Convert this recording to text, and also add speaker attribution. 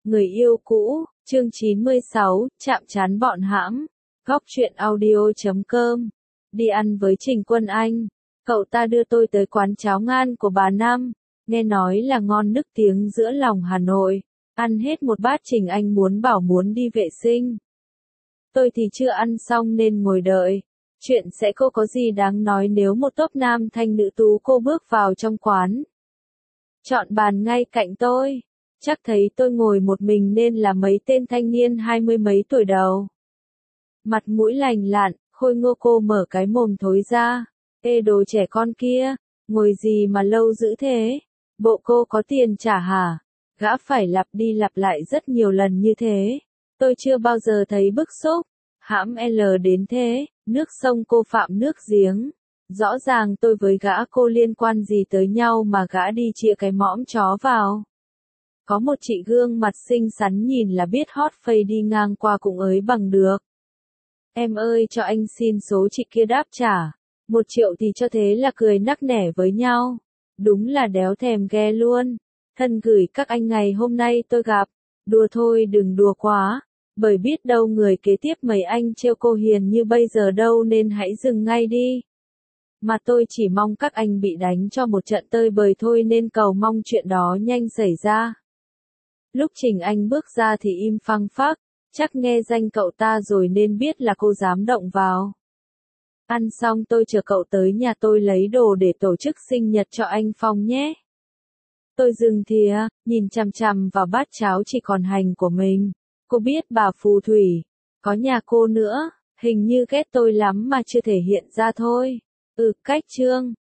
Speaker 1: Người yêu cũ, chương 96, chạm trán bọn hãm. Góc truyện audio.com. Đi ăn với Trình Quân Anh. Cậu ta đưa tôi tới quán cháo ngan của bà Năm. Nghe nói là ngon nức tiếng giữa lòng Hà Nội. Ăn hết một bát Trình Anh muốn đi vệ sinh. Tôi thì chưa ăn xong nên ngồi đợi. Chuyện sẽ có gì đáng nói nếu một tốp nam thanh nữ tú cô bước vào trong quán. Chọn bàn ngay cạnh tôi. Chắc thấy tôi ngồi một mình nên là mấy tên thanh niên 20 mấy tuổi đầu. Mặt mũi lành lặn, khôi ngô cô mở cái mồm thối ra. Ê đồ trẻ con kia, ngồi gì mà lâu dữ thế? Bộ cô có tiền trả hả? Gã phải lặp đi lặp lại rất nhiều lần như thế. Tôi chưa bao giờ thấy bức xúc. Hãm L đến thế, nước sông cô phạm nước giếng. Rõ ràng tôi với gã cô liên quan gì tới nhau mà gã đi chĩa cái mõm chó vào. Có một chị gương mặt xinh xắn nhìn là biết hot face đi ngang qua cũng ới bằng được. Em ơi cho anh xin số chị kia đáp trả. 1 triệu thì cho thế là cười nắc nẻ với nhau. Đúng là đéo thèm ghe luôn. Thân gửi các anh ngày hôm nay tôi gặp. Đùa thôi đừng đùa quá. Bởi biết đâu người kế tiếp mấy anh trêu cô hiền như bây giờ đâu nên hãy dừng ngay đi. Mà tôi chỉ mong các anh bị đánh cho một trận tơi bời thôi nên cầu mong chuyện đó nhanh xảy ra. Lúc Trình Anh bước ra thì im phăng phắc, chắc nghe danh cậu ta rồi nên biết là cô dám động vào. Ăn xong tôi chờ cậu tới nhà tôi lấy đồ để tổ chức sinh nhật cho anh Phong nhé. Tôi dừng thìa, nhìn chằm chằm vào bát cháo chỉ còn hành của mình. Cô biết bà phù thủy, có nhà cô nữa, hình như ghét tôi lắm mà chưa thể hiện ra thôi. Cách chương.